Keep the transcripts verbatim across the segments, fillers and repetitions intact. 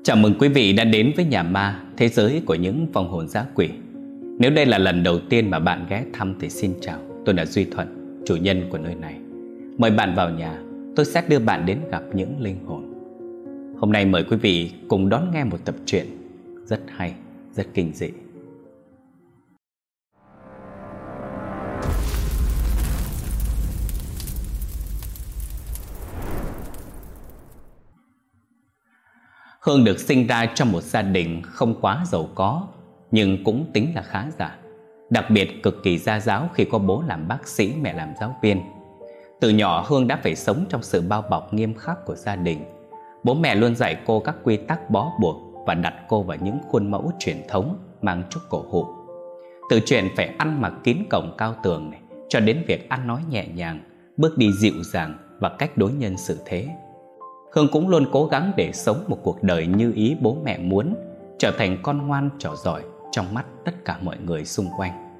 Chào mừng quý vị đã đến với nhà ma, thế giới của những vong hồn dã quỷ. Nếu đây là lần đầu tiên mà bạn ghé thăm thì xin chào, tôi là Duy Thuận, chủ nhân của nơi này. Mời bạn vào nhà, tôi sẽ đưa bạn đến gặp những linh hồn. Hôm nay mời quý vị cùng đón nghe một tập truyện rất hay, rất kinh dị. Hương được sinh ra trong một gia đình không quá giàu có, nhưng cũng tính là khá giả. Đặc biệt cực kỳ gia giáo khi có bố làm bác sĩ, mẹ làm giáo viên. Từ nhỏ Hương đã phải sống trong sự bao bọc nghiêm khắc của gia đình. Bố mẹ luôn dạy cô các quy tắc bó buộc và đặt cô vào những khuôn mẫu truyền thống mang chút cổ hủ. Từ chuyện phải ăn mặc kín cổng cao tường này, cho đến việc ăn nói nhẹ nhàng, bước đi dịu dàng và cách đối nhân xử thế. Hương cũng luôn cố gắng để sống một cuộc đời như ý bố mẹ muốn, trở thành con ngoan trò giỏi trong mắt tất cả mọi người xung quanh.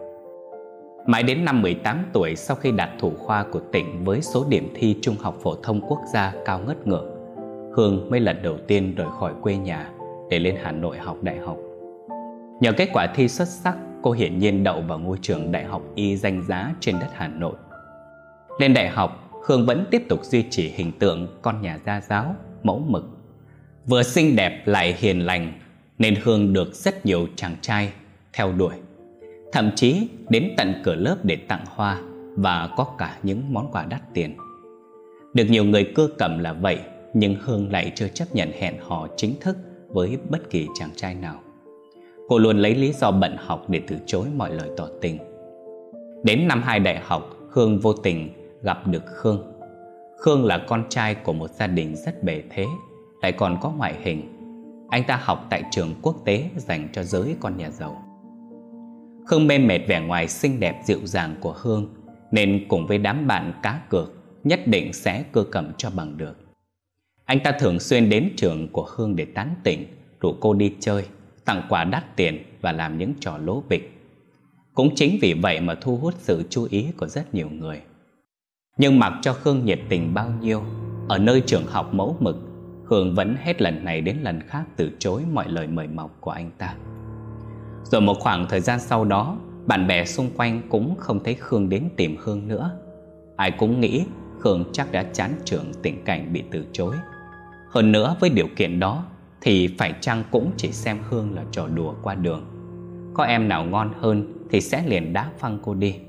Mãi đến năm mười tám tuổi, sau khi đạt thủ khoa của tỉnh với số điểm thi Trung học phổ thông quốc gia cao ngất ngưỡng, Hương mới lần đầu tiên rời khỏi quê nhà để lên Hà Nội học đại học. Nhờ kết quả thi xuất sắc, cô hiển nhiên đậu vào ngôi trường đại học y danh giá trên đất Hà Nội. Lên đại học, Hương vẫn tiếp tục duy trì hình tượng con nhà gia giáo, mẫu mực. Vừa xinh đẹp lại hiền lành, nên Hương được rất nhiều chàng trai theo đuổi. Thậm chí đến tận cửa lớp để tặng hoa và có cả những món quà đắt tiền. Được nhiều người cưa cẩm là vậy, nhưng Hương lại chưa chấp nhận hẹn hò chính thức với bất kỳ chàng trai nào. Cô luôn lấy lý do bận học để từ chối mọi lời tỏ tình. Đến năm hai đại học, Hương vô tình gặp được Khương. Khương là con trai của một gia đình rất bề thế, lại còn có ngoại hình. Anh ta học tại trường quốc tế dành cho giới con nhà giàu. Khương mê mệt vẻ ngoài xinh đẹp dịu dàng của Hương, nên cùng với đám bạn cá cược nhất định sẽ cưa cẩm cho bằng được. Anh ta thường xuyên đến trường của Hương để tán tỉnh, rủ cô đi chơi, tặng quà đắt tiền và làm những trò lố bịch. Cũng chính vì vậy mà thu hút sự chú ý của rất nhiều người. Nhưng mặc cho Khương nhiệt tình bao nhiêu, ở nơi trường học mẫu mực, Hương vẫn hết lần này đến lần khác từ chối mọi lời mời mọc của anh ta. Rồi một khoảng thời gian sau đó, bạn bè xung quanh cũng không thấy Khương đến tìm Hương nữa. Ai cũng nghĩ Khương chắc đã chán trường tình cảnh bị từ chối. Hơn nữa với điều kiện đó thì phải chăng cũng chỉ xem Hương là trò đùa qua đường. Có em nào ngon hơn thì sẽ liền đá phăng cô đi.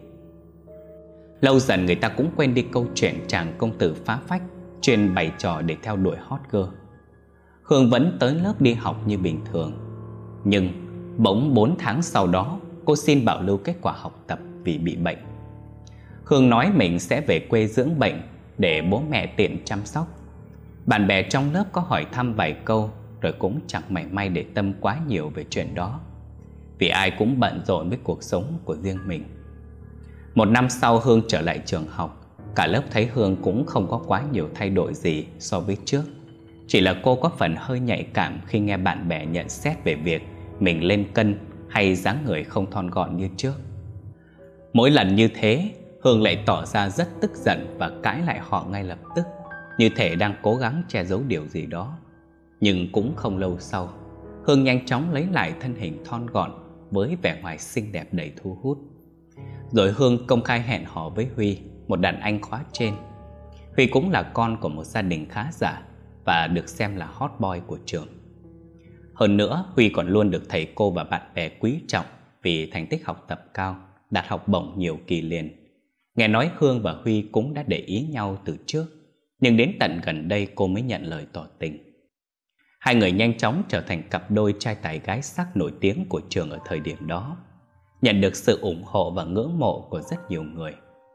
Lâu dần người ta cũng quên đi câu chuyện chàng công tử phá phách chuyên bày trò để theo đuổi hot girl. Hương vẫn tới lớp đi học như bình thường. Nhưng bỗng bốn tháng sau đó, cô xin bảo lưu kết quả học tập vì bị bệnh. Hương nói mình sẽ về quê dưỡng bệnh để bố mẹ tiện chăm sóc. Bạn bè trong lớp có hỏi thăm vài câu, rồi cũng chẳng mảy may để tâm quá nhiều về chuyện đó, vì ai cũng bận rộn với cuộc sống của riêng mình. Một năm sau, Hương trở lại trường học. Cả lớp thấy Hương cũng không có quá nhiều thay đổi gì so với trước. Chỉ là cô có phần hơi nhạy cảm khi nghe bạn bè nhận xét về việc mình lên cân hay dáng người không thon gọn như trước. Mỗi lần như thế, Hương lại tỏ ra rất tức giận và cãi lại họ ngay lập tức, như thể đang cố gắng che giấu điều gì đó. Nhưng cũng không lâu sau, Hương nhanh chóng lấy lại thân hình thon gọn với vẻ ngoài xinh đẹp đầy thu hút. Rồi Hương công khai hẹn hò với Huy, một đàn anh khóa trên. Huy cũng là con của một gia đình khá giả và được xem là hot boy của trường. Hơn nữa, Huy còn luôn được thầy cô và bạn bè quý trọng vì thành tích học tập cao, đạt học bổng nhiều kỳ liền. Nghe nói Hương và Huy cũng đã để ý nhau từ trước, nhưng đến tận gần đây cô mới nhận lời tỏ tình. Hai người nhanh chóng trở thành cặp đôi trai tài gái sắc nổi tiếng của trường ở thời điểm đó, nhận được sự ủng hộ và ngưỡng mộ của rất nhiều người.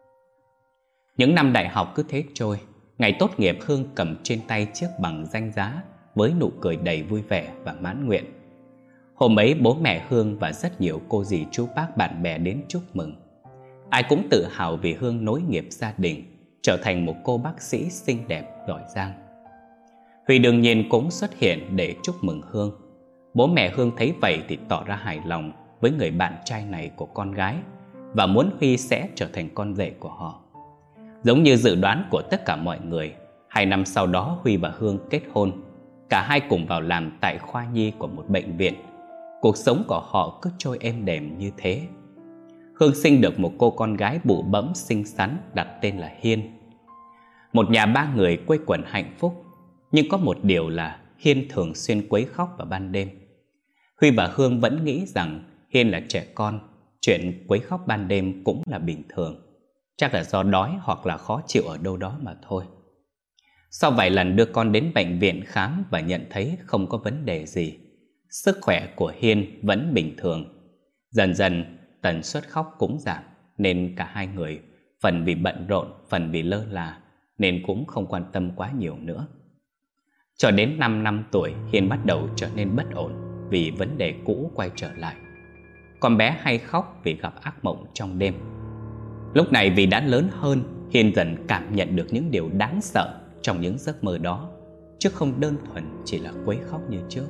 Những năm đại học cứ thế trôi. Ngày tốt nghiệp, Hương cầm trên tay chiếc bằng danh giá với nụ cười đầy vui vẻ và mãn nguyện. Hôm ấy bố mẹ Hương và rất nhiều cô dì chú bác bạn bè đến chúc mừng. Ai cũng tự hào vì Hương nối nghiệp gia đình, trở thành một cô bác sĩ xinh đẹp giỏi giang. Huy đương nhiên cũng xuất hiện để chúc mừng Hương. Bố mẹ Hương thấy vậy thì tỏ ra hài lòng với người bạn trai này của con gái và muốn Huy sẽ trở thành con rể của họ. Giống như dự đoán của tất cả mọi người, hai năm sau đó Huy và Hương kết hôn. Cả hai cùng vào làm tại khoa nhi của một bệnh viện. Cuộc sống của họ cứ trôi êm đềm như thế. Hương sinh được một cô con gái bụ bẫm xinh xắn đặt tên là Hiên. Một nhà ba người quây quần hạnh phúc. Nhưng có một điều là Hiên thường xuyên quấy khóc vào ban đêm. Huy và Hương vẫn nghĩ rằng Hiên là trẻ con, chuyện quấy khóc ban đêm cũng là bình thường. Chắc là do đói hoặc là khó chịu ở đâu đó mà thôi. Sau vài lần đưa con đến bệnh viện khám và nhận thấy không có vấn đề gì, sức khỏe của Hiên vẫn bình thường. Dần dần tần suất khóc cũng giảm, nên cả hai người phần vì bận rộn, phần vì lơ là, nên cũng không quan tâm quá nhiều nữa. Cho đến năm năm tuổi, Hiên bắt đầu trở nên bất ổn vì vấn đề cũ quay trở lại. Con bé hay khóc vì gặp ác mộng trong đêm. Lúc này vì đã lớn hơn, Hiên dần cảm nhận được những điều đáng sợ trong những giấc mơ đó, chứ không đơn thuần chỉ là quấy khóc như trước.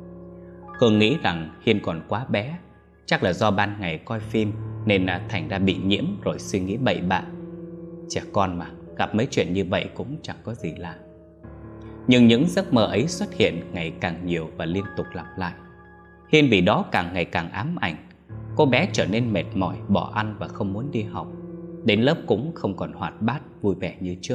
Hương nghĩ rằng Hiên còn quá bé, chắc là do ban ngày coi phim nên là thành ra bị nhiễm rồi suy nghĩ bậy bạ. Trẻ con mà, gặp mấy chuyện như vậy cũng chẳng có gì lạ. Nhưng những giấc mơ ấy xuất hiện ngày càng nhiều và liên tục lặp lại. Hiên vì đó càng ngày càng ám ảnh. Cô bé trở nên mệt mỏi, bỏ ăn và không muốn đi học. Đến lớp cũng không còn hoạt bát, vui vẻ như trước.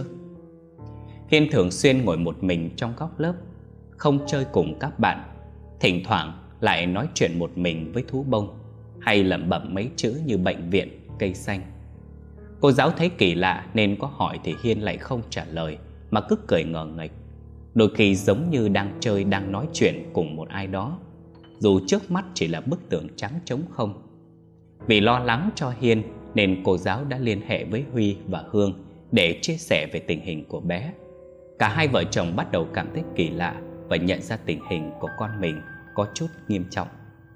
Hiên thường xuyên ngồi một mình trong góc lớp, không chơi cùng các bạn. Thỉnh thoảng lại nói chuyện một mình với thú bông, hay lẩm bẩm mấy chữ như bệnh viện, cây xanh. Cô giáo thấy kỳ lạ nên có hỏi thì Hiên lại không trả lời, mà cứ cười ngờ nghệch. Đôi khi giống như đang chơi, đang nói chuyện cùng một ai đó, dù trước mắt chỉ là bức tường trắng trống không. Vì lo lắng cho Hiên nên cô giáo đã liên hệ với Huy và Hương để chia sẻ về tình hình của bé. Cả hai vợ chồng bắt đầu cảm thấy kỳ lạ và nhận ra tình hình của con mình có chút nghiêm trọng.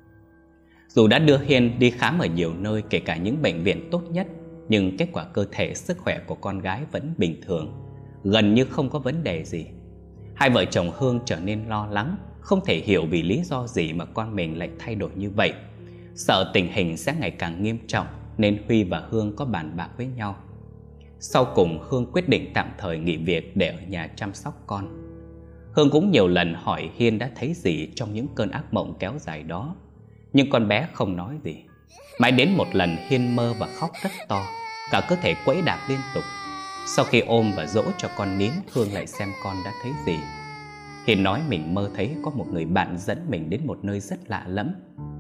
Dù đã đưa Hiên đi khám ở nhiều nơi, kể cả những bệnh viện tốt nhất, nhưng kết quả cơ thể, sức khỏe của con gái vẫn bình thường, gần như không có vấn đề gì. Hai vợ chồng Hương trở nên lo lắng, không thể hiểu vì lý do gì mà con mình lại thay đổi như vậy. Sợ tình hình sẽ ngày càng nghiêm trọng nên Huy và Hương có bàn bạc với nhau. Sau cùng Hương quyết định tạm thời nghỉ việc để ở nhà chăm sóc con. Hương cũng nhiều lần hỏi Hiên đã thấy gì trong những cơn ác mộng kéo dài đó, nhưng con bé không nói gì. Mãi đến một lần Hiên mơ và khóc rất to, cả cơ thể quẫy đạp liên tục. Sau khi ôm và dỗ cho con nín, Hương lại xem con đã thấy gì. Hiên nói mình mơ thấy có một người bạn dẫn mình đến một nơi rất lạ lẫm.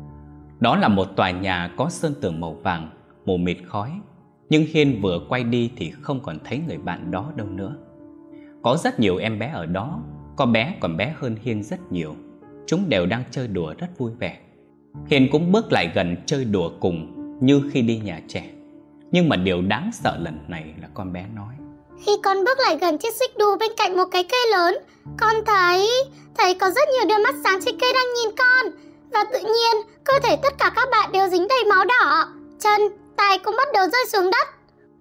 Đó là một tòa nhà có sơn tường màu vàng, mù mịt khói. Nhưng Hiên vừa quay đi thì không còn thấy người bạn đó đâu nữa. Có rất nhiều em bé ở đó, có bé còn bé hơn Hiên rất nhiều. Chúng đều đang chơi đùa rất vui vẻ. Hiên cũng bước lại gần chơi đùa cùng như khi đi nhà trẻ. Nhưng mà điều đáng sợ lần này là con bé nói: Khi con bước lại gần chiếc xích đu bên cạnh một cái cây lớn, con thấy Thấy có rất nhiều đôi mắt sáng trên cây đang nhìn con. Và tự nhiên cơ thể tất cả các bạn đều dính đầy máu đỏ. Chân, tay cũng bắt đầu rơi xuống đất.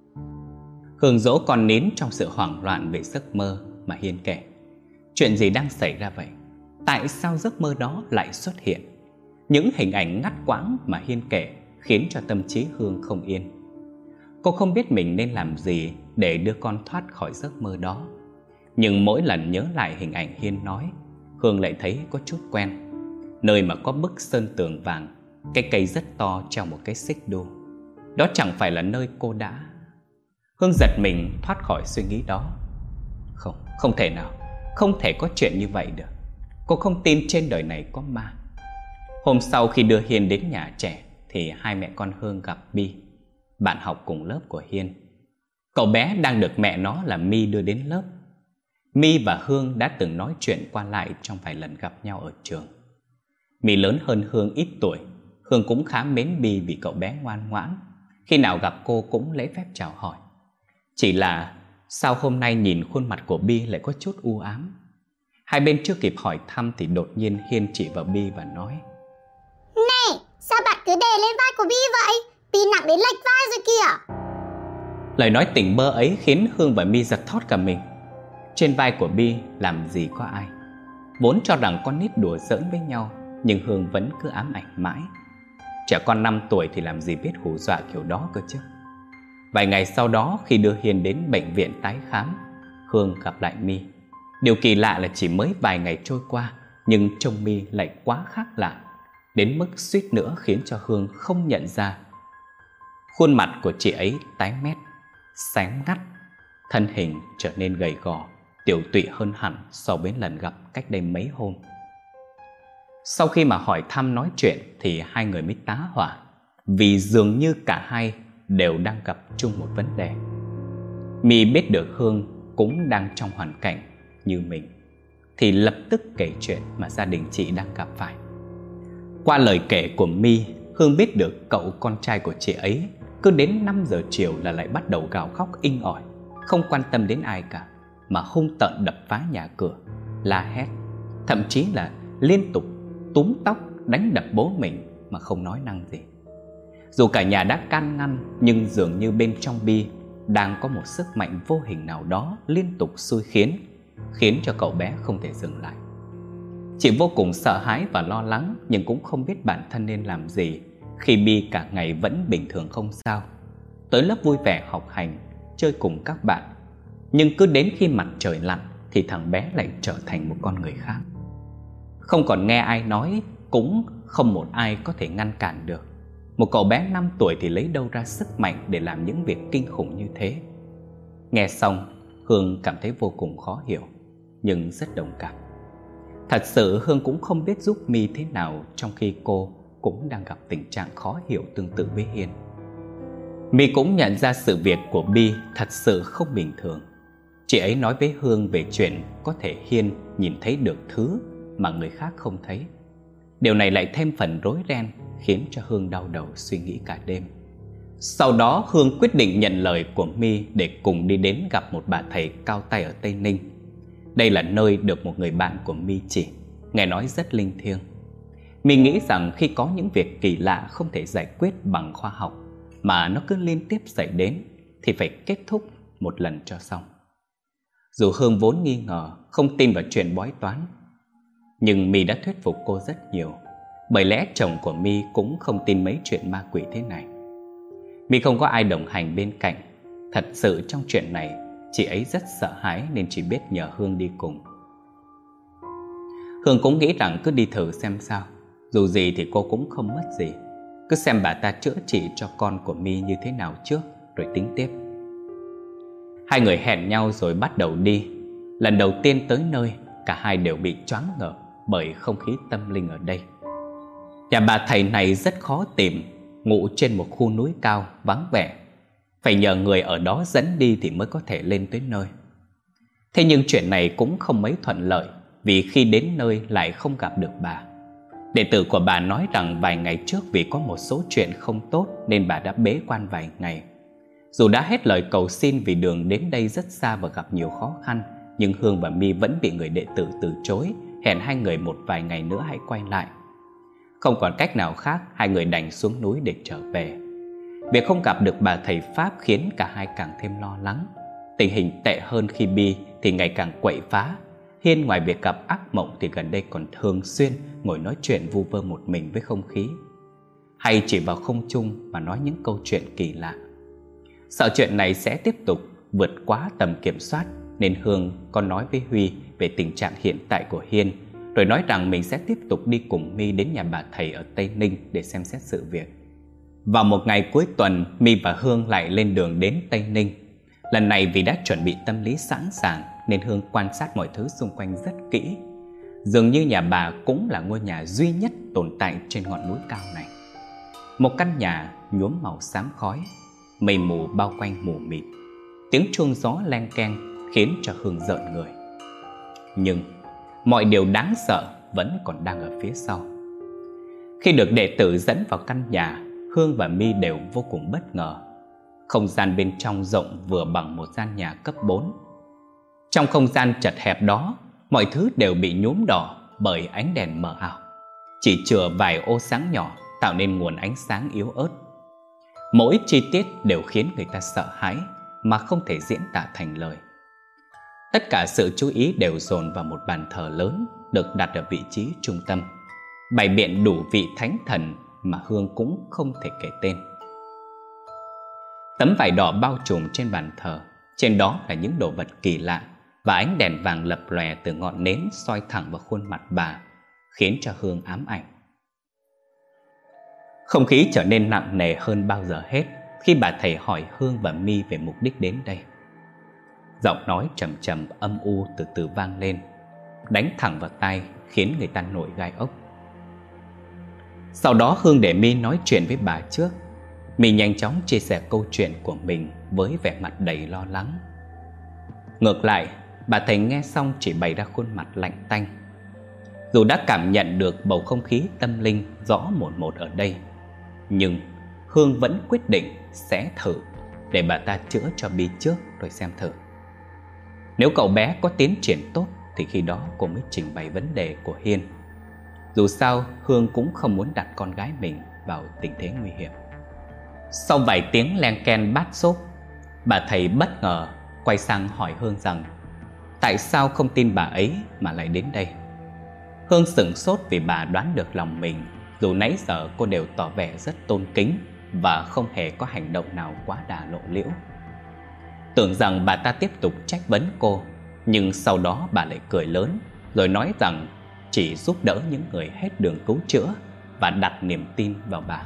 Hương dỗ con nín trong sự hoảng loạn về giấc mơ mà Hiên kể. Chuyện gì đang xảy ra vậy? Tại sao giấc mơ đó lại xuất hiện? Những hình ảnh ngắt quãng mà Hiên kể khiến cho tâm trí Hương không yên. Cô không biết mình nên làm gì để đưa con thoát khỏi giấc mơ đó. Nhưng mỗi lần nhớ lại hình ảnh Hiên nói, Hương lại thấy có chút quen. Nơi mà có bức sơn tường vàng, cái cây rất to treo một cái xích đu. Đó chẳng phải là nơi cô đã... Hương giật mình thoát khỏi suy nghĩ đó. Không, không thể nào, không thể có chuyện như vậy được. Cô không tin trên đời này có ma. Hôm sau khi đưa Hiên đến nhà trẻ thì hai mẹ con Hương gặp Bi, bạn học cùng lớp của Hiên. Cậu bé đang được mẹ nó là My đưa đến lớp. My và Hương đã từng nói chuyện qua lại trong vài lần gặp nhau ở trường. My lớn hơn Hương ít tuổi. Hương cũng khá mến Bi vì cậu bé ngoan ngoãn, khi nào gặp cô cũng lễ phép chào hỏi. Chỉ là sao hôm nay nhìn khuôn mặt của Bi lại có chút u ám. Hai bên chưa kịp hỏi thăm thì đột nhiên Hiên chỉ vào Bi và nói: Này, sao bạn cứ đè lên vai của Bi vậy? Bi nặng đến lệch vai rồi kìa. Lời nói tỉnh bơ ấy khiến Hương và My giật thót cả mình. Trên vai của Bi làm gì có ai. Vốn cho rằng con nít đùa giỡn với nhau, nhưng Hương vẫn cứ ám ảnh mãi. Trẻ con năm tuổi thì làm gì biết hù dọa kiểu đó cơ chứ. Vài ngày sau đó, khi đưa Hiên đến bệnh viện tái khám, Hương gặp lại My. Điều kỳ lạ là chỉ mới vài ngày trôi qua, nhưng trông My lại quá khác lạ, đến mức suýt nữa khiến cho Hương không nhận ra. Khuôn mặt của chị ấy tái mét, sáng ngắt, thân hình trở nên gầy gò, tiểu tụy hơn hẳn so với lần gặp cách đây mấy hôm. Sau khi mà hỏi thăm nói chuyện thì hai người mới tá hỏa, vì dường như cả hai đều đang gặp chung một vấn đề. My biết được Hương cũng đang trong hoàn cảnh như mình thì lập tức kể chuyện mà gia đình chị đang gặp phải. Qua lời kể của My, Hương biết được cậu con trai của chị ấy cứ đến năm giờ chiều là lại bắt đầu gào khóc inh ỏi, không quan tâm đến ai cả, mà hung tợn đập phá nhà cửa, la hét, thậm chí là liên tục túm tóc đánh đập bố mình mà không nói năng gì. Dù cả nhà đã can ngăn, nhưng dường như bên trong Bi đang có một sức mạnh vô hình nào đó liên tục xui khiến, khiến cho cậu bé không thể dừng lại. Chị vô cùng sợ hãi và lo lắng, nhưng cũng không biết bản thân nên làm gì khi Bi cả ngày vẫn bình thường không sao, tới lớp vui vẻ học hành, chơi cùng các bạn. Nhưng cứ đến khi mặt trời lặn thì thằng bé lại trở thành một con người khác. Không còn nghe ai nói, cũng không một ai có thể ngăn cản được. Một cậu bé năm tuổi thì lấy đâu ra sức mạnh để làm những việc kinh khủng như thế? Nghe xong, Hương cảm thấy vô cùng khó hiểu, nhưng rất đồng cảm. Thật sự Hương cũng không biết giúp My thế nào, trong khi cô cũng đang gặp tình trạng khó hiểu tương tự với Hiên. My cũng nhận ra sự việc của Bi thật sự không bình thường. Chị ấy nói với Hương về chuyện có thể Hiên nhìn thấy được thứ mà người khác không thấy. Điều này lại thêm phần rối ren, khiến cho Hương đau đầu suy nghĩ cả đêm. Sau đó Hương quyết định nhận lời của My để cùng đi đến gặp một bà thầy cao tay ở Tây Ninh. Đây là nơi được một người bạn của My chỉ, nghe nói rất linh thiêng. My nghĩ rằng khi có những việc kỳ lạ không thể giải quyết bằng khoa học mà nó cứ liên tiếp xảy đến thì phải kết thúc một lần cho xong. Dù Hương vốn nghi ngờ, không tin vào chuyện bói toán, nhưng My đã thuyết phục cô rất nhiều. Bởi lẽ chồng của My cũng không tin mấy chuyện ma quỷ thế này. My không có ai đồng hành bên cạnh. Thật sự trong chuyện này chị ấy rất sợ hãi, nên chỉ biết nhờ Hương đi cùng. Hương cũng nghĩ rằng cứ đi thử xem sao, dù gì thì cô cũng không mất gì. Cứ xem bà ta chữa trị cho con của My như thế nào trước, rồi tính tiếp. Hai người hẹn nhau rồi bắt đầu đi. Lần đầu tiên tới nơi, cả hai đều bị choáng ngợp bởi không khí tâm linh ở đây. Nhà bà thầy này rất khó tìm, ngụ trên một khu núi cao vắng vẻ, phải nhờ người ở đó dẫn đi thì mới có thể lên tới nơi. Thế nhưng chuyện này cũng không mấy thuận lợi, vì khi đến nơi lại không gặp được bà. Đệ tử của bà nói rằng vài ngày trước vì có một số chuyện không tốt nên bà đã bế quan vài ngày. Dù đã hết lời cầu xin vì đường đến đây rất xa và gặp nhiều khó khăn, nhưng Hương và My vẫn bị người đệ tử từ chối, hẹn hai người một vài ngày nữa hãy quay lại. Không còn cách nào khác, hai người đành xuống núi để trở về. Việc không gặp được bà thầy Pháp khiến cả hai càng thêm lo lắng. Tình hình tệ hơn khi Bi thì ngày càng quậy phá. Hiên ngoài việc gặp ác mộng thì gần đây còn thường xuyên ngồi nói chuyện vu vơ một mình với không khí, hay chỉ vào không trung mà nói những câu chuyện kỳ lạ. Sợ chuyện này sẽ tiếp tục vượt quá tầm kiểm soát, nên Hương còn nói với Huy về tình trạng hiện tại của Hiên, rồi nói rằng mình sẽ tiếp tục đi cùng My đến nhà bà thầy ở Tây Ninh để xem xét sự việc. Vào một ngày cuối tuần, My và Hương lại lên đường đến Tây Ninh. Lần này vì đã chuẩn bị tâm lý sẵn sàng nên Hương quan sát mọi thứ xung quanh rất kỹ. Dường như nhà bà cũng là ngôi nhà duy nhất tồn tại trên ngọn núi cao này. Một căn nhà nhuốm màu xám khói, mây mù bao quanh mù mịt, tiếng chuông gió len keng khiến cho Hương rợn người. Nhưng mọi điều đáng sợ vẫn còn đang ở phía sau. Khi được đệ tử dẫn vào căn nhà, Hương và My đều vô cùng bất ngờ. Không gian bên trong rộng vừa bằng một gian nhà cấp bốn. Trong không gian chật hẹp đó, mọi thứ đều bị nhuốm đỏ bởi ánh đèn mờ ảo, chỉ chừa vài ô sáng nhỏ tạo nên nguồn ánh sáng yếu ớt. Mỗi chi tiết đều khiến người ta sợ hãi mà không thể diễn tả thành lời. Tất cả sự chú ý đều dồn vào một bàn thờ lớn được đặt ở vị trí trung tâm, bày biện đủ vị thánh thần mà Hương cũng không thể kể tên. Tấm vải đỏ bao trùm trên bàn thờ, trên đó là những đồ vật kỳ lạ và ánh đèn vàng lập lòe từ ngọn nến soi thẳng vào khuôn mặt bà, khiến cho Hương ám ảnh. Không khí trở nên nặng nề hơn bao giờ hết khi bà thầy hỏi Hương và My về mục đích đến đây. Giọng nói trầm trầm âm u từ từ vang lên, đánh thẳng vào tai khiến người ta nổi gai ốc. Sau đó Hương để My nói chuyện với bà trước. My nhanh chóng chia sẻ câu chuyện của mình với vẻ mặt đầy lo lắng. Ngược lại, bà thầy nghe xong chỉ bày ra khuôn mặt lạnh tanh. Dù đã cảm nhận được bầu không khí tâm linh rõ một một ở đây, nhưng Hương vẫn quyết định sẽ thử để bà ta chữa cho My trước rồi xem thử. Nếu cậu bé có tiến triển tốt thì khi đó cô mới trình bày vấn đề của Hiên. Dù sao Hương cũng không muốn đặt con gái mình vào tình thế nguy hiểm. Sau vài tiếng len ken bát xốp, bà thầy bất ngờ quay sang hỏi Hương rằng tại sao không tin bà ấy mà lại đến đây. Hương sửng sốt vì bà đoán được lòng mình, dù nãy giờ cô đều tỏ vẻ rất tôn kính và không hề có hành động nào quá đà lộ liễu. Tưởng rằng bà ta tiếp tục trách vấn cô, nhưng sau đó bà lại cười lớn rồi nói rằng chỉ giúp đỡ những người hết đường cứu chữa và đặt niềm tin vào bà.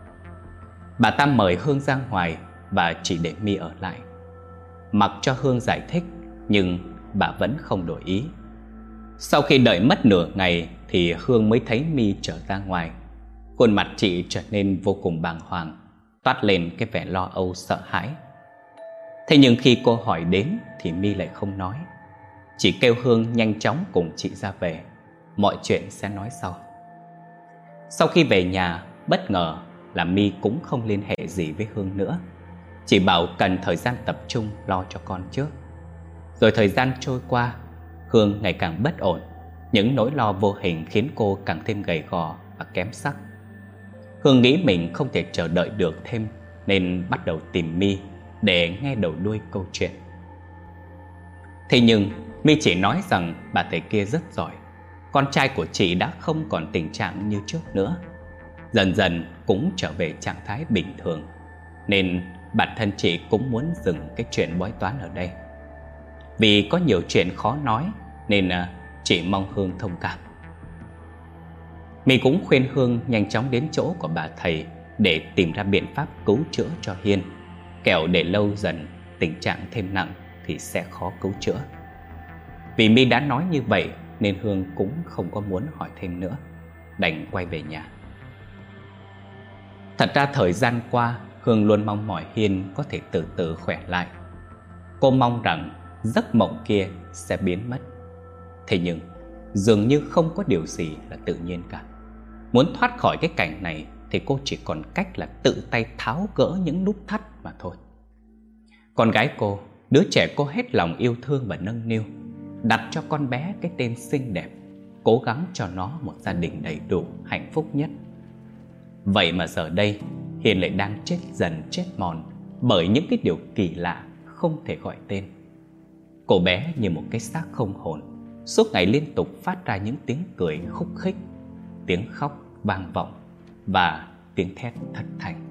Bà ta mời Hương ra ngoài và chỉ để My ở lại. Mặc cho Hương giải thích, nhưng bà vẫn không đổi ý. Sau khi đợi mất nửa ngày thì Hương mới thấy My trở ra ngoài. Khuôn mặt chị trở nên vô cùng bàng hoàng, toát lên cái vẻ lo âu sợ hãi. Thế nhưng khi cô hỏi đến thì My lại không nói, chỉ kêu Hương nhanh chóng cùng chị ra về, mọi chuyện sẽ nói sau. Sau khi về nhà, bất ngờ là My cũng không liên hệ gì với Hương nữa, chỉ bảo cần thời gian tập trung lo cho con trước. Rồi thời gian trôi qua, Hương ngày càng bất ổn. Những nỗi lo vô hình khiến cô càng thêm gầy gò và kém sắc. Hương nghĩ mình không thể chờ đợi được thêm, nên bắt đầu tìm My để nghe đầu đuôi câu chuyện. Thế nhưng My chỉ nói rằng bà thầy kia rất giỏi, con trai của chị đã không còn tình trạng như trước nữa, dần dần cũng trở về trạng thái bình thường, nên bản thân chị cũng muốn dừng cái chuyện bói toán ở đây. Vì có nhiều chuyện khó nói nên chị mong Hương thông cảm. My cũng khuyên Hương nhanh chóng đến chỗ của bà thầy để tìm ra biện pháp cứu chữa cho Hiên, kẻo để lâu dần tình trạng thêm nặng thì sẽ khó cứu chữa. Vì My đã nói như vậy nên Hương cũng không có muốn hỏi thêm nữa, đành quay về nhà. Thật ra thời gian qua, Hương luôn mong mỏi Hiên có thể từ từ khỏe lại. Cô mong rằng giấc mộng kia sẽ biến mất. Thế nhưng dường như không có điều gì là tự nhiên cả. Muốn thoát khỏi cái cảnh này thì cô chỉ còn cách là tự tay tháo gỡ những nút thắt mà thôi. Con gái cô, đứa trẻ cô hết lòng yêu thương và nâng niu, đặt cho con bé cái tên xinh đẹp, cố gắng cho nó một gia đình đầy đủ, hạnh phúc nhất. Vậy mà giờ đây Hiền lại đang chết dần chết mòn bởi những cái điều kỳ lạ không thể gọi tên. Cô bé như một cái xác không hồn, suốt ngày liên tục phát ra những tiếng cười khúc khích, tiếng khóc vang vọng và tiếng thét thất thanh.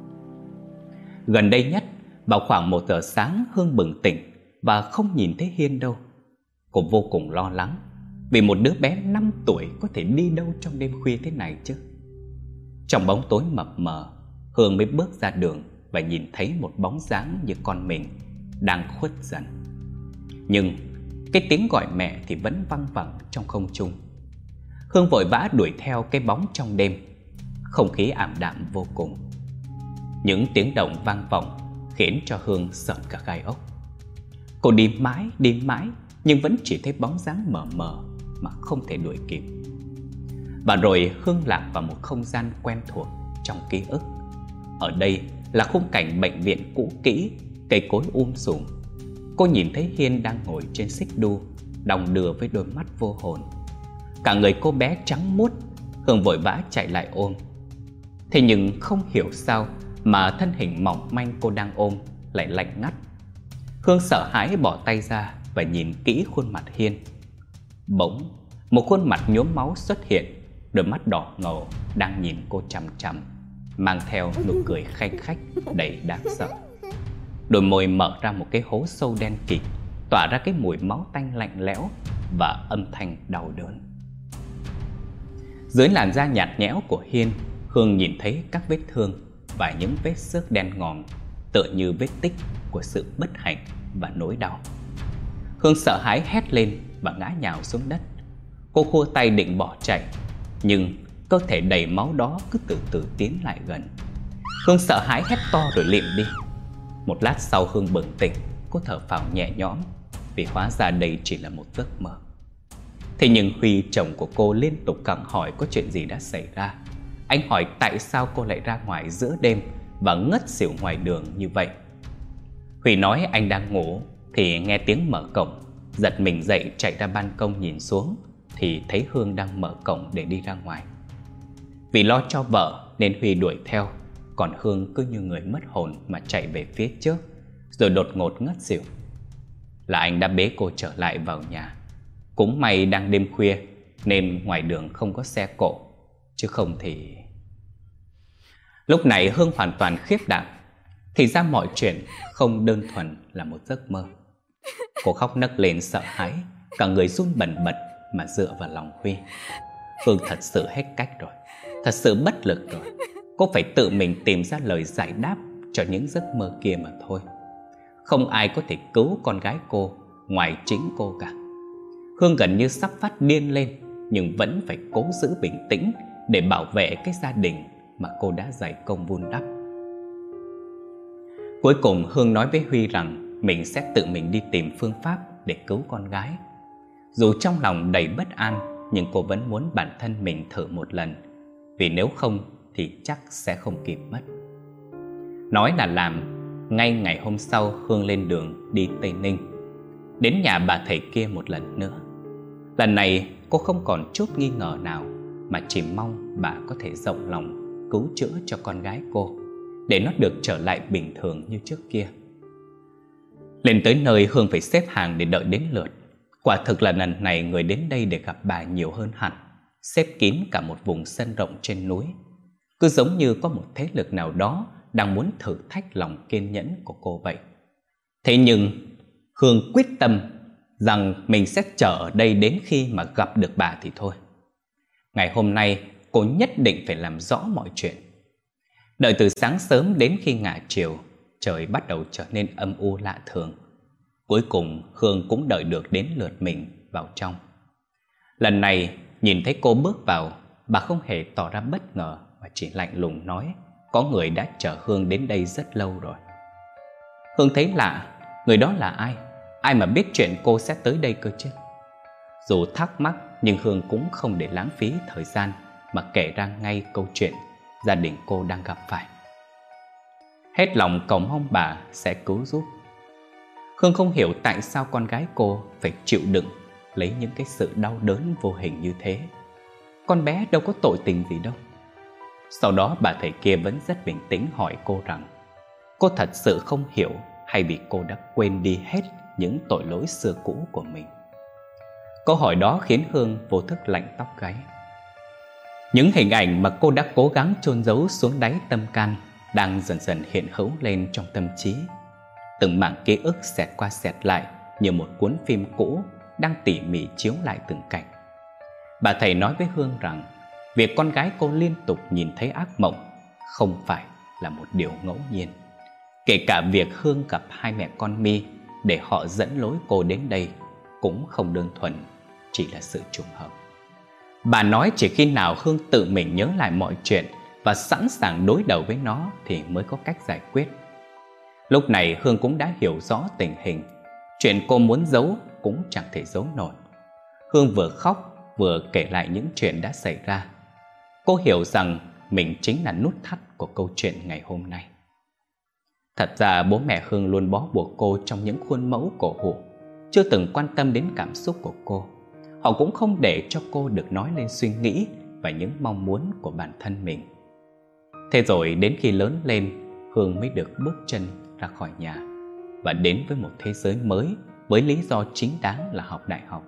Gần đây nhất, vào khoảng một giờ sáng, Hương bừng tỉnh và không nhìn thấy Hiên đâu. Cô vô cùng lo lắng, vì một đứa bé năm tuổi có thể đi đâu trong đêm khuya thế này chứ. Trong bóng tối mập mờ, Hương mới bước ra đường và nhìn thấy một bóng dáng như con mình đang khuất dần. Nhưng cái tiếng gọi mẹ thì vẫn văng vẳng trong không trung. Hương vội vã đuổi theo cái bóng trong đêm. Không khí ảm đạm vô cùng. Những tiếng động vang vọng khiến cho Hương sởn cả gai ốc. Cô đi mãi đi mãi nhưng vẫn chỉ thấy bóng dáng mờ mờ mà không thể đuổi kịp. Và rồi Hương lạc vào một không gian quen thuộc trong ký ức. Ở đây là khung cảnh bệnh viện cũ kỹ, cây cối um sùm. Cô nhìn thấy Hiên đang ngồi trên xích đu, đong đưa với đôi mắt vô hồn. Cả người cô bé trắng muốt. Hương vội vã chạy lại ôm. Thế nhưng không hiểu sao mà thân hình mỏng manh cô đang ôm lại lạnh ngắt. Hương sợ hãi bỏ tay ra và nhìn kỹ khuôn mặt Hiên. Bỗng một khuôn mặt nhuốm máu xuất hiện, đôi mắt đỏ ngầu đang nhìn cô chằm chằm, mang theo nụ cười khanh khách đầy đáng sợ. Đôi môi mở ra một cái hố sâu đen kịt, tỏa ra cái mùi máu tanh lạnh lẽo và âm thanh đau đớn. Dưới làn da nhạt nhẽo của Hiên, Hương nhìn thấy các vết thương và những vết xước đen ngòm, tựa như vết tích của sự bất hạnh và nỗi đau. Hương sợ hãi hét lên và ngã nhào xuống đất. Cô khua tay định bỏ chạy, nhưng cơ thể đầy máu đó cứ từ từ tiến lại gần. Hương sợ hãi hét to rồi lịm đi. Một lát sau Hương bừng tỉnh, cô thở phào nhẹ nhõm vì hóa ra đây chỉ là một giấc mơ. Thế nhưng Huy, chồng của cô, liên tục gặng hỏi có chuyện gì đã xảy ra. Anh hỏi tại sao cô lại ra ngoài giữa đêm và ngất xỉu ngoài đường như vậy. Huy nói anh đang ngủ thì nghe tiếng mở cổng, giật mình dậy chạy ra ban công nhìn xuống thì thấy Hương đang mở cổng để đi ra ngoài. Vì lo cho vợ nên Huy đuổi theo, còn Hương cứ như người mất hồn mà chạy về phía trước, rồi đột ngột ngất xỉu. Là anh đã bế cô trở lại vào nhà. Cũng may đang đêm khuya nên ngoài đường không có xe cộ, chứ không thì... Lúc này Hương hoàn toàn khiếp đảm. Thì ra mọi chuyện không đơn thuần là một giấc mơ. Cô khóc nấc lên sợ hãi, cả người run bần bật mà dựa vào lòng Huy. Hương thật sự hết cách rồi, thật sự bất lực rồi. Cô phải tự mình tìm ra lời giải đáp cho những giấc mơ kia mà thôi. Không ai có thể cứu con gái cô ngoài chính cô cả. Hương gần như sắp phát điên lên, nhưng vẫn phải cố giữ bình tĩnh để bảo vệ cái gia đình mà cô đã dày công vun đắp. Cuối cùng Hương nói với Huy rằng mình sẽ tự mình đi tìm phương pháp để cứu con gái. Dù trong lòng đầy bất an, nhưng cô vẫn muốn bản thân mình thử một lần, vì nếu không thì chắc sẽ không kịp mất. Nói là làm, ngay ngày hôm sau Hương lên đường đi Tây Ninh, đến nhà bà thầy kia một lần nữa. Lần này cô không còn chút nghi ngờ nào, mà chỉ mong bà có thể rộng lòng cứu chữa cho con gái cô, để nó được trở lại bình thường như trước kia. Lên tới nơi Hương phải xếp hàng để đợi đến lượt. Quả thực là lần này người đến đây để gặp bà nhiều hơn hẳn, xếp kín cả một vùng sân rộng trên núi. Cứ giống như có một thế lực nào đó đang muốn thử thách lòng kiên nhẫn của cô vậy. Thế nhưng Hương quyết tâm rằng mình sẽ chờ ở đây đến khi mà gặp được bà thì thôi. Ngày hôm nay cô nhất định phải làm rõ mọi chuyện. Đợi từ sáng sớm đến khi ngả chiều, trời bắt đầu trở nên âm u lạ thường. Cuối cùng Hương cũng đợi được đến lượt mình vào trong. Lần này nhìn thấy cô bước vào, bà không hề tỏ ra bất ngờ mà chỉ lạnh lùng nói có người đã chờ Hương đến đây rất lâu rồi. Hương thấy lạ, người đó là ai? Ai mà biết chuyện cô sẽ tới đây cơ chứ? Dù thắc mắc nhưng Hương cũng không để lãng phí thời gian mà kể ra ngay câu chuyện gia đình cô đang gặp phải. Hết lòng cầu mong bà sẽ cứu giúp. Hương không hiểu tại sao con gái cô phải chịu đựng lấy những cái sự đau đớn vô hình như thế. Con bé đâu có tội tình gì đâu. Sau đó bà thầy kia vẫn rất bình tĩnh hỏi cô rằng cô thật sự không hiểu hay vì cô đã quên đi hết những tội lỗi xưa cũ của mình. Câu hỏi đó khiến Hương vô thức lạnh tóc gáy. Những hình ảnh mà cô đã cố gắng chôn giấu xuống đáy tâm can đang dần dần hiện hữu lên trong tâm trí. Từng mảng ký ức xẹt qua xẹt lại như một cuốn phim cũ đang tỉ mỉ chiếu lại từng cảnh. Bà thầy nói với Hương rằng việc con gái cô liên tục nhìn thấy ác mộng không phải là một điều ngẫu nhiên. Kể cả việc Hương gặp hai mẹ con My để họ dẫn lối cô đến đây cũng không đơn thuần chỉ là sự trùng hợp. Bà nói chỉ khi nào Hương tự mình nhớ lại mọi chuyện và sẵn sàng đối đầu với nó thì mới có cách giải quyết. Lúc này Hương cũng đã hiểu rõ tình hình. Chuyện cô muốn giấu cũng chẳng thể giấu nổi. Hương vừa khóc vừa kể lại những chuyện đã xảy ra. Cô hiểu rằng mình chính là nút thắt của câu chuyện ngày hôm nay. Thật ra bố mẹ Hương luôn bó buộc cô trong những khuôn mẫu cổ hủ, chưa từng quan tâm đến cảm xúc của cô. Họ cũng không để cho cô được nói lên suy nghĩ và những mong muốn của bản thân mình. Thế rồi đến khi lớn lên, Hương mới được bước chân ra khỏi nhà và đến với một thế giới mới với lý do chính đáng là học đại học.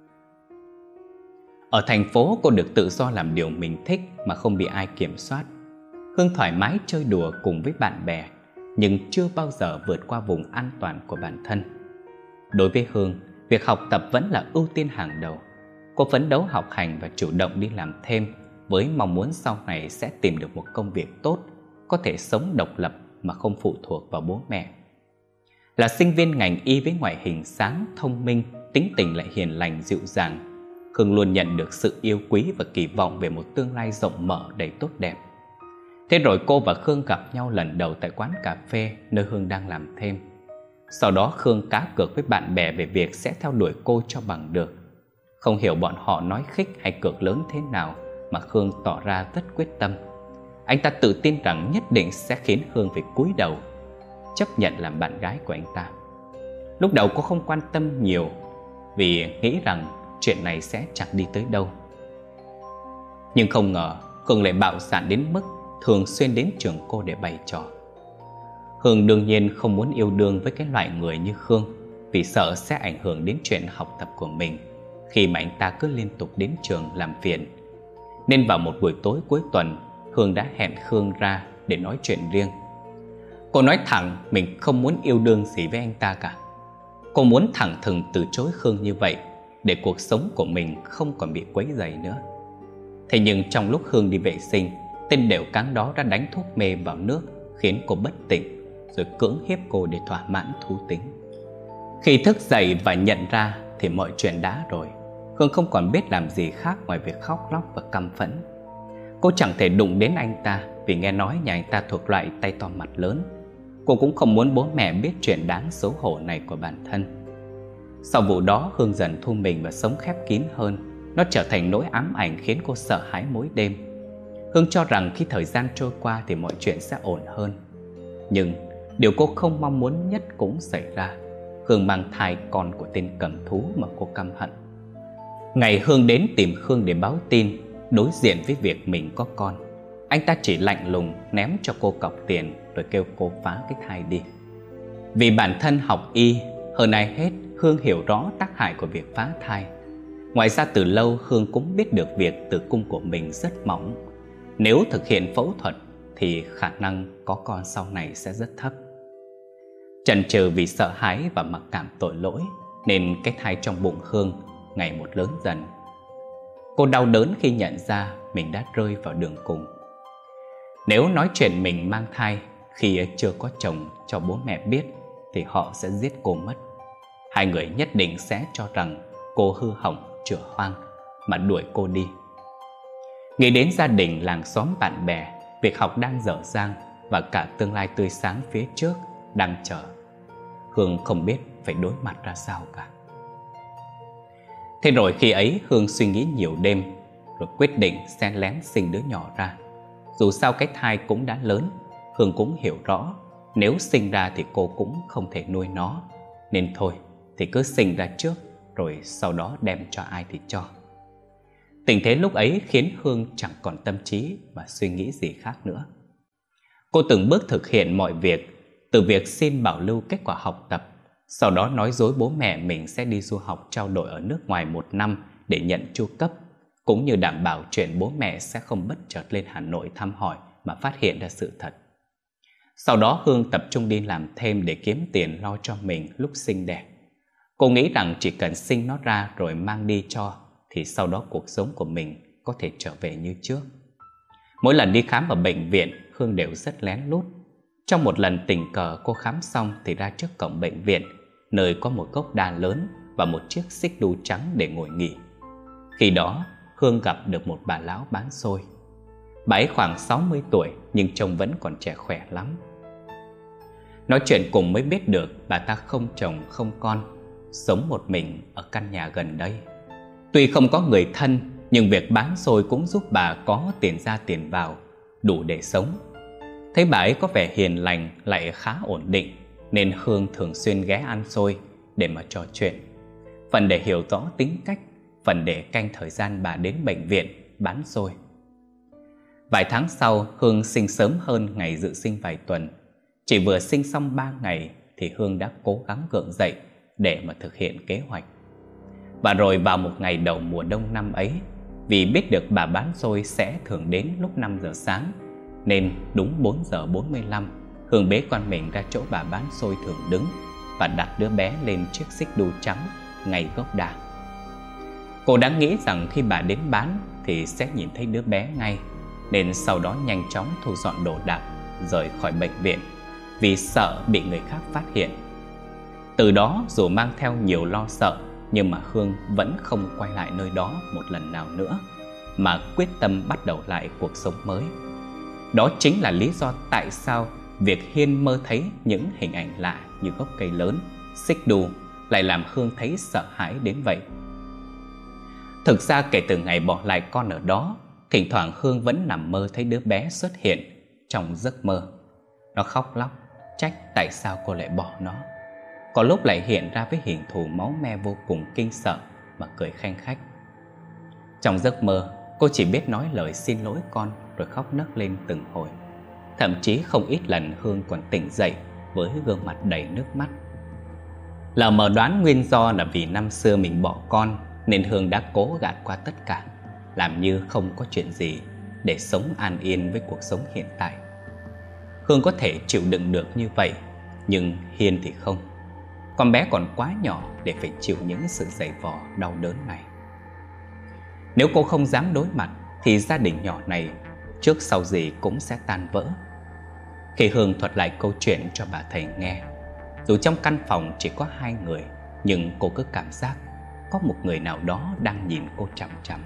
Ở thành phố cô được tự do làm điều mình thích mà không bị ai kiểm soát. Hương thoải mái chơi đùa cùng với bạn bè, nhưng chưa bao giờ vượt qua vùng an toàn của bản thân. Đối với Hương, việc học tập vẫn là ưu tiên hàng đầu. Cô phấn đấu học hành và chủ động đi làm thêm với mong muốn sau này sẽ tìm được một công việc tốt, có thể sống độc lập mà không phụ thuộc vào bố mẹ. Là sinh viên ngành y với ngoại hình sáng, thông minh, tính tình lại hiền lành, dịu dàng, Hương luôn nhận được sự yêu quý và kỳ vọng về một tương lai rộng mở đầy tốt đẹp. Thế rồi cô và Khương gặp nhau lần đầu tại quán cà phê nơi Hương đang làm thêm. Sau đó Khương cá cược với bạn bè về việc sẽ theo đuổi cô cho bằng được. Không hiểu bọn họ nói khích hay cược lớn thế nào mà Khương tỏ ra rất quyết tâm. Anh ta tự tin rằng nhất định sẽ khiến Hương phải cúi đầu, chấp nhận làm bạn gái của anh ta. Lúc đầu cô không quan tâm nhiều vì nghĩ rằng chuyện này sẽ chẳng đi tới đâu. Nhưng không ngờ Hương lại bạo dạn đến mức thường xuyên đến trường cô để bày trò. Hương đương nhiên không muốn yêu đương với cái loại người như Khương, vì sợ sẽ ảnh hưởng đến chuyện học tập của mình khi mà anh ta cứ liên tục đến trường làm phiền. Nên vào một buổi tối cuối tuần, Hương đã hẹn Khương ra để nói chuyện riêng. Cô nói thẳng mình không muốn yêu đương gì với anh ta cả. Cô muốn thẳng thừng từ chối Khương như vậy để cuộc sống của mình không còn bị quấy rầy nữa. Thế nhưng trong lúc Hương đi vệ sinh, tên đểu cáng đó đã đánh thuốc mê vào nước khiến cô bất tỉnh, rồi cưỡng hiếp cô để thỏa mãn thú tính. Khi thức dậy và nhận ra thì mọi chuyện đã rồi. Hương không còn biết làm gì khác ngoài việc khóc lóc và căm phẫn. Cô chẳng thể đụng đến anh ta vì nghe nói nhà anh ta thuộc loại tay to mặt lớn. Cô cũng không muốn bố mẹ biết chuyện đáng xấu hổ này của bản thân. Sau vụ đó, Hương dần thu mình và sống khép kín hơn. Nó trở thành nỗi ám ảnh khiến cô sợ hãi mỗi đêm. Hương cho rằng khi thời gian trôi qua thì mọi chuyện sẽ ổn hơn. Nhưng điều cô không mong muốn nhất cũng xảy ra. Hương mang thai con của tên cầm thú mà cô căm hận. Ngày Hương đến tìm Khương để báo tin, đối diện với việc mình có con, anh ta chỉ lạnh lùng ném cho cô cọc tiền rồi kêu cô phá cái thai đi. Vì bản thân học y, hơn ai hết Hương hiểu rõ tác hại của việc phá thai. Ngoài ra từ lâu Hương cũng biết được việc tử cung của mình rất mỏng. Nếu thực hiện phẫu thuật thì khả năng có con sau này sẽ rất thấp. Chần chừ vì sợ hãi và mặc cảm tội lỗi nên cái thai trong bụng Hương ngày một lớn dần. Cô đau đớn khi nhận ra mình đã rơi vào đường cùng. Nếu nói chuyện mình mang thai khi chưa có chồng cho bố mẹ biết thì họ sẽ giết cô mất. Hai người nhất định sẽ cho rằng cô hư hỏng, chữa hoang mà đuổi cô đi. Nghĩ đến gia đình, làng xóm, bạn bè, việc học đang dở dang và cả tương lai tươi sáng phía trước đang chờ, Hương không biết phải đối mặt ra sao cả. Thế rồi khi ấy Hương suy nghĩ nhiều đêm, rồi quyết định xen lén sinh đứa nhỏ ra. Dù sao cái thai cũng đã lớn, Hương cũng hiểu rõ nếu sinh ra thì cô cũng không thể nuôi nó, nên thôi thì cứ sinh ra trước rồi sau đó đem cho ai thì cho. Tình thế lúc ấy khiến Hương chẳng còn tâm trí và suy nghĩ gì khác nữa. Cô từng bước thực hiện mọi việc, từ việc xin bảo lưu kết quả học tập, sau đó nói dối bố mẹ mình sẽ đi du học trao đổi ở nước ngoài một năm để nhận chu cấp, cũng như đảm bảo chuyện bố mẹ sẽ không bất chợt lên Hà Nội thăm hỏi mà phát hiện ra sự thật. Sau đó Hương tập trung đi làm thêm để kiếm tiền lo cho mình lúc sinh đẻ. Cô nghĩ rằng chỉ cần sinh nó ra rồi mang đi cho thì sau đó cuộc sống của mình có thể trở về như trước. Mỗi lần đi khám ở bệnh viện, Hương đều rất lén lút. Trong một lần tình cờ cô khám xong thì ra trước cổng bệnh viện, nơi có một gốc đa lớn và một chiếc xích đu trắng để ngồi nghỉ. Khi đó Hương gặp được một bà lão bán xôi. Bà ấy khoảng sáu mươi tuổi nhưng trông vẫn còn trẻ khỏe lắm. Nói chuyện cùng mới biết được bà ta không chồng không con, sống một mình ở căn nhà gần đây. Tuy không có người thân nhưng việc bán xôi cũng giúp bà có tiền ra tiền vào, đủ để sống. Thấy bà ấy có vẻ hiền lành lại khá ổn định nên Hương thường xuyên ghé ăn xôi để mà trò chuyện. Phần để hiểu rõ tính cách, phần để canh thời gian bà đến bệnh viện bán xôi. Vài tháng sau, Hương sinh sớm hơn ngày dự sinh vài tuần. Chỉ vừa sinh xong ba ngày thì Hương đã cố gắng gượng dậy để mà thực hiện kế hoạch. Và rồi vào một ngày đầu mùa đông năm ấy, vì biết được bà bán xôi sẽ thường đến lúc năm giờ sáng, nên đúng bốn giờ bốn mươi lăm, Hương bế con mình ra chỗ bà bán xôi thường đứng và đặt đứa bé lên chiếc xích đu trắng ngay gốc đa. Cô đã nghĩ rằng khi bà đến bán thì sẽ nhìn thấy đứa bé ngay, nên sau đó nhanh chóng thu dọn đồ đạc rời khỏi bệnh viện vì sợ bị người khác phát hiện. Từ đó dù mang theo nhiều lo sợ, nhưng mà Hương vẫn không quay lại nơi đó một lần nào nữa, mà quyết tâm bắt đầu lại cuộc sống mới. Đó chính là lý do tại sao việc Hiên mơ thấy những hình ảnh lạ như gốc cây lớn, xích đu lại làm Hương thấy sợ hãi đến vậy. Thực ra kể từ ngày bỏ lại con ở đó, thỉnh thoảng Hương vẫn nằm mơ thấy đứa bé xuất hiện trong giấc mơ. Nó khóc lóc trách tại sao cô lại bỏ nó. Có lúc lại hiện ra với hình thù máu me vô cùng kinh sợ mà cười khanh khách. Trong giấc mơ, cô chỉ biết nói lời xin lỗi con rồi khóc nấc lên từng hồi. Thậm chí không ít lần Hương còn tỉnh dậy với gương mặt đầy nước mắt. Lờ mờ đoán nguyên do là vì năm xưa mình bỏ con, nên Hương đã cố gạt qua tất cả, làm như không có chuyện gì để sống an yên với cuộc sống hiện tại. Hương có thể chịu đựng được như vậy, nhưng Hiên thì không. Con bé còn quá nhỏ để phải chịu những sự dày vò đau đớn này. Nếu cô không dám đối mặt thì gia đình nhỏ này trước sau gì cũng sẽ tan vỡ. Khi Hương thuật lại câu chuyện cho bà thầy nghe, dù trong căn phòng chỉ có hai người, nhưng cô cứ cảm giác có một người nào đó đang nhìn cô chằm chằm.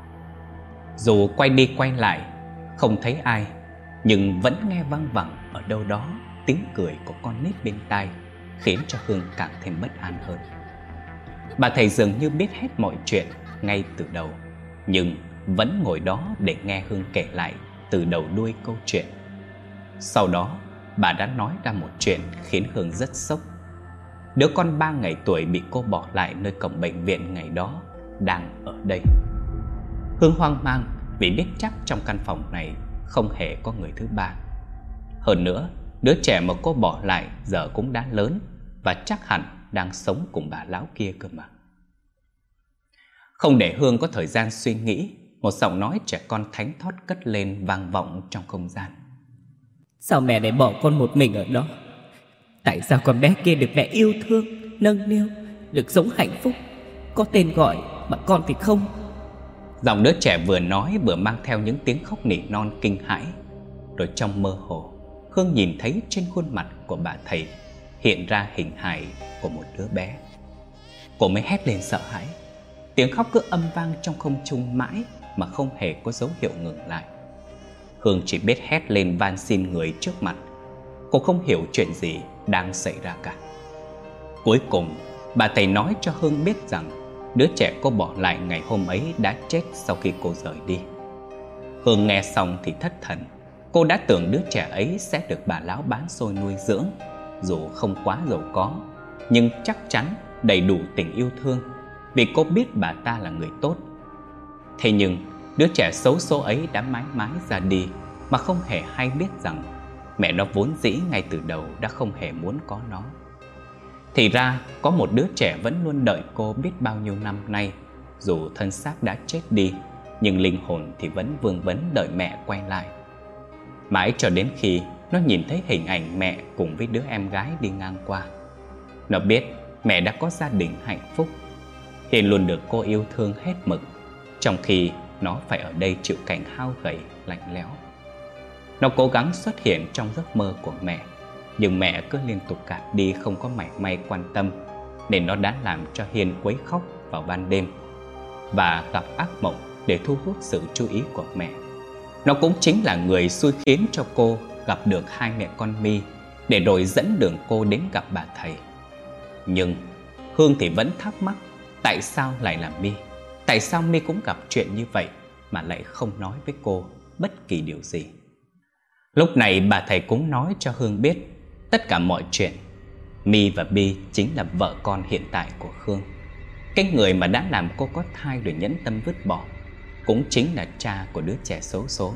Dù quay đi quay lại không thấy ai, nhưng vẫn nghe văng vẳng ở đâu đó tiếng cười của con nít bên tai, khiến cho Hương càng thêm bất an hơn. Bà thầy dường như biết hết mọi chuyện ngay từ đầu, nhưng vẫn ngồi đó để nghe Hương kể lại từ đầu đuôi câu chuyện. Sau đó bà đã nói ra một chuyện khiến Hương rất sốc. Đứa con ba ngày tuổi bị cô bỏ lại nơi cổng bệnh viện ngày đó đang ở đây. Hương hoang mang vì biết chắc trong căn phòng này không hề có người thứ ba. Hơn nữa, đứa trẻ mà cô bỏ lại giờ cũng đã lớn và chắc hẳn đang sống cùng bà lão kia cơ mà. Không để Hương có thời gian suy nghĩ, một giọng nói trẻ con thánh thót cất lên vang vọng trong không gian. Sao mẹ lại bỏ con một mình ở đó? Tại sao con bé kia được mẹ yêu thương, nâng niu, được sống hạnh phúc, có tên gọi mà con thì không? Giọng đứa trẻ vừa nói vừa mang theo những tiếng khóc nỉ non kinh hãi. Rồi trong mơ hồ, Hương nhìn thấy trên khuôn mặt của bà thầy hiện ra hình hài của một đứa bé. Cô mới hét lên sợ hãi. Tiếng khóc cứ âm vang trong không trung mãi mà không hề có dấu hiệu ngừng lại. Hương chỉ biết hét lên van xin người trước mặt. Cô không hiểu chuyện gì đang xảy ra cả. Cuối cùng, bà thầy nói cho Hương biết rằng đứa trẻ cô bỏ lại ngày hôm ấy đã chết sau khi cô rời đi. Hương nghe xong thì thất thần. Cô đã tưởng đứa trẻ ấy sẽ được bà lão bán xôi nuôi dưỡng, dù không quá giàu có, nhưng chắc chắn đầy đủ tình yêu thương, vì cô biết bà ta là người tốt. Thế nhưng đứa trẻ xấu số ấy đã mãi mãi ra đi mà không hề hay biết rằng mẹ nó vốn dĩ ngay từ đầu đã không hề muốn có nó. Thì ra có một đứa trẻ vẫn luôn đợi cô biết bao nhiêu năm nay. Dù thân xác đã chết đi, nhưng linh hồn thì vẫn vương vấn đợi mẹ quay lại. Mãi cho đến khi nó nhìn thấy hình ảnh mẹ cùng với đứa em gái đi ngang qua. Nó biết mẹ đã có gia đình hạnh phúc, Hiền luôn được cô yêu thương hết mực, trong khi nó phải ở đây chịu cảnh hao gầy, lạnh lẽo. Nó cố gắng xuất hiện trong giấc mơ của mẹ, nhưng mẹ cứ liên tục gạt đi không có mảy may quan tâm, nên nó đã làm cho Hiền quấy khóc vào ban đêm và gặp ác mộng để thu hút sự chú ý của mẹ. Nó cũng chính là người xui khiến cho cô gặp được hai mẹ con My, để rồi dẫn đường cô đến gặp bà thầy. Nhưng Hương thì vẫn thắc mắc, tại sao lại là My? Tại sao My cũng gặp chuyện như vậy mà lại không nói với cô bất kỳ điều gì? Lúc này bà thầy cũng nói cho Hương biết tất cả mọi chuyện. My và Bi chính là vợ con hiện tại của Hương. Cái người mà đã làm cô có thai rồi nhẫn tâm vứt bỏ cũng chính là cha của đứa trẻ xấu số.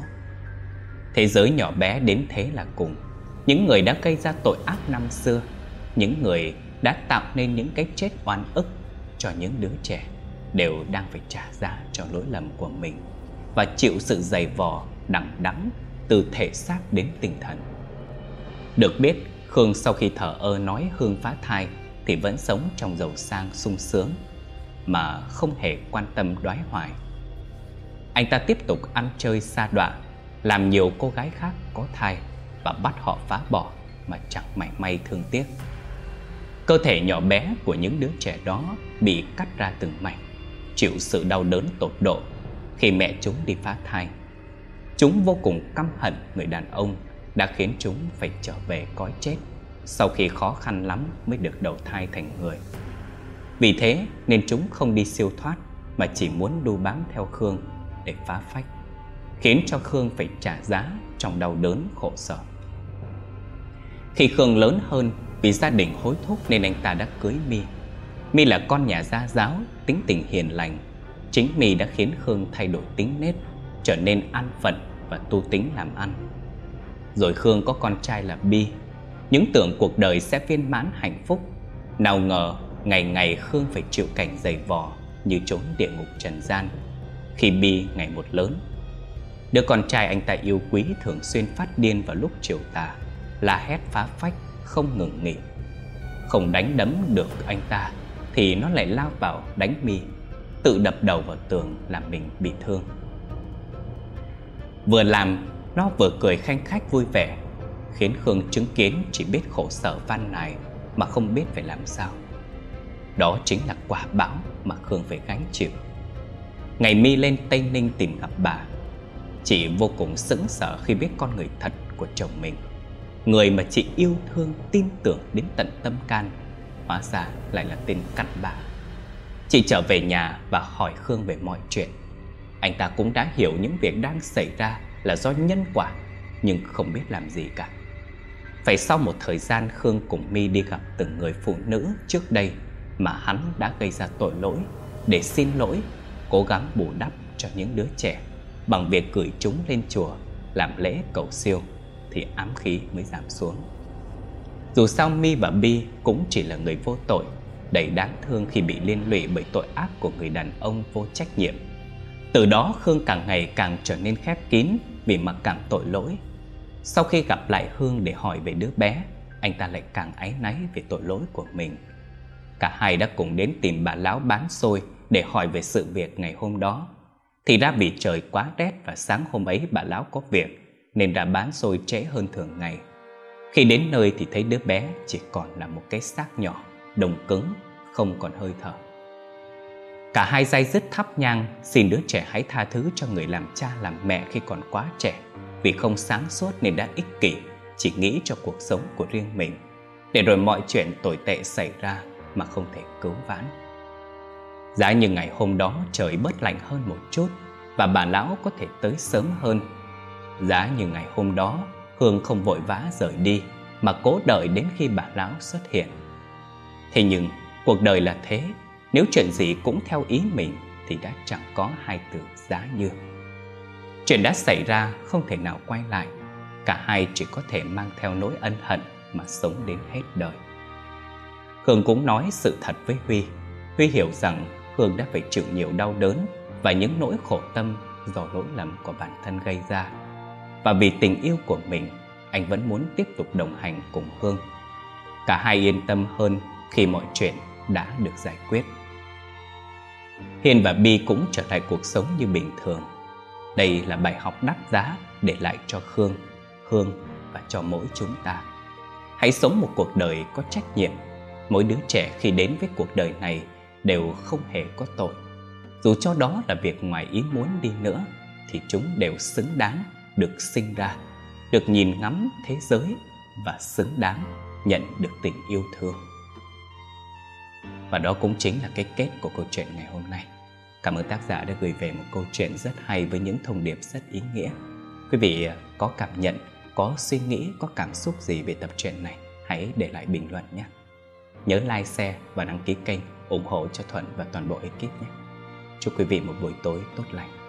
Thế giới nhỏ bé đến thế là cùng. Những người đã gây ra tội ác năm xưa, những người đã tạo nên những cái chết oan ức cho những đứa trẻ, đều đang phải trả giá cho lỗi lầm của mình và chịu sự dày vò đằng đẵng từ thể xác đến tinh thần. Được biết, Hương sau khi thờ ơ nói Hương phá thai thì vẫn sống trong giàu sang sung sướng, mà không hề quan tâm đoái hoài. Anh ta tiếp tục ăn chơi sa đọa, làm nhiều cô gái khác có thai và bắt họ phá bỏ mà chẳng mảy may thương tiếc. Cơ thể nhỏ bé của những đứa trẻ đó bị cắt ra từng mảnh, chịu sự đau đớn tột độ khi mẹ chúng đi phá thai. Chúng vô cùng căm hận người đàn ông đã khiến chúng phải trở về cõi chết sau khi khó khăn lắm mới được đầu thai thành người. Vì thế nên chúng không đi siêu thoát mà chỉ muốn đu bám theo Khương để phá phách, khiến cho Khương phải trả giá trong đau đớn khổ sở. Khi Khương lớn hơn, vì gia đình hối thúc nên anh ta đã cưới My. My là con nhà gia giáo, tính tình hiền lành. Chính My đã khiến Khương thay đổi tính nết, trở nên an phận và tu tính làm ăn. Rồi Khương có con trai là Bi. Những tưởng cuộc đời sẽ viên mãn hạnh phúc, nào ngờ ngày ngày Khương phải chịu cảnh dày vò như chốn địa ngục trần gian. Khi Bi ngày một lớn, đứa con trai anh ta yêu quý thường xuyên phát điên vào lúc chiều tà, la hét phá phách không ngừng nghỉ. Không đánh đấm được anh ta thì nó lại lao vào đánh My, tự đập đầu vào tường làm mình bị thương. Vừa làm nó vừa cười khanh khách vui vẻ, khiến Khương chứng kiến chỉ biết khổ sở van nài mà không biết phải làm sao. Đó chính là quả báo mà Khương phải gánh chịu. Ngày My lên Tây Ninh tìm gặp bà, chị vô cùng sững sờ khi biết con người thật của chồng mình, người mà chị yêu thương tin tưởng đến tận tâm can, hóa ra lại là tên cặn bã. Chị trở về nhà và hỏi Khương về mọi chuyện. Anh ta cũng đã hiểu những việc đang xảy ra là do nhân quả, nhưng không biết làm gì cả. Phải sau một thời gian Khương cùng My đi gặp từng người phụ nữ trước đây mà hắn đã gây ra tội lỗi, để xin lỗi, cố gắng bù đắp cho những đứa trẻ bằng việc gửi chúng lên chùa làm lễ cầu siêu, thì ám khí mới giảm xuống. Dù sao My và Bi cũng chỉ là người vô tội, đầy đáng thương khi bị liên lụy bởi tội ác của người đàn ông vô trách nhiệm. Từ đó Khương càng ngày càng trở nên khép kín vì mặc cảm tội lỗi. Sau khi gặp lại Hương để hỏi về đứa bé, anh ta lại càng áy náy về tội lỗi của mình. Cả hai đã cùng đến tìm bà lão bán xôi để hỏi về sự việc ngày hôm đó. Thì ra vì trời quá rét và sáng hôm ấy bà lão có việc nên đã bán xôi trễ hơn thường ngày. Khi đến nơi thì thấy đứa bé chỉ còn là một cái xác nhỏ, đồng cứng, không còn hơi thở. Cả hai day dứt thắp nhang xin đứa trẻ hãy tha thứ cho người làm cha làm mẹ khi còn quá trẻ, vì không sáng suốt nên đã ích kỷ, chỉ nghĩ cho cuộc sống của riêng mình, để rồi mọi chuyện tồi tệ xảy ra mà không thể cứu vãn. Giá như ngày hôm đó trời bớt lạnh hơn một chút và bà lão có thể tới sớm hơn. Giá như ngày hôm đó Hương không vội vã rời đi mà cố đợi đến khi bà lão xuất hiện. Thế nhưng cuộc đời là thế, nếu chuyện gì cũng theo ý mình thì đã chẳng có hai từ giá như. Chuyện đã xảy ra không thể nào quay lại, cả hai chỉ có thể mang theo nỗi ân hận mà sống đến hết đời. Hương cũng nói sự thật với Huy. Huy hiểu rằng Hương đã phải chịu nhiều đau đớn và những nỗi khổ tâm do lỗi lầm của bản thân gây ra. Và vì tình yêu của mình, anh vẫn muốn tiếp tục đồng hành cùng Hương. Cả hai yên tâm hơn khi mọi chuyện đã được giải quyết. Hiền và Bi cũng trở lại cuộc sống như bình thường. Đây là bài học đắt giá để lại cho Khương, Hương và cho mỗi chúng ta. Hãy sống một cuộc đời có trách nhiệm. Mỗi đứa trẻ khi đến với cuộc đời này đều không hề có tội. Dù cho đó là việc ngoài ý muốn đi nữa, thì chúng đều xứng đáng được sinh ra, được nhìn ngắm thế giới và xứng đáng nhận được tình yêu thương. Và đó cũng chính là cái kết của câu chuyện ngày hôm nay. Cảm ơn tác giả đã gửi về một câu chuyện rất hay với những thông điệp rất ý nghĩa. Quý vị có cảm nhận, có suy nghĩ, có cảm xúc gì về tập truyện này, hãy để lại bình luận nhé. Nhớ like, share và đăng ký kênh ủng hộ cho Thuận và toàn bộ ekip nhé. Chúc quý vị một buổi tối tốt lành.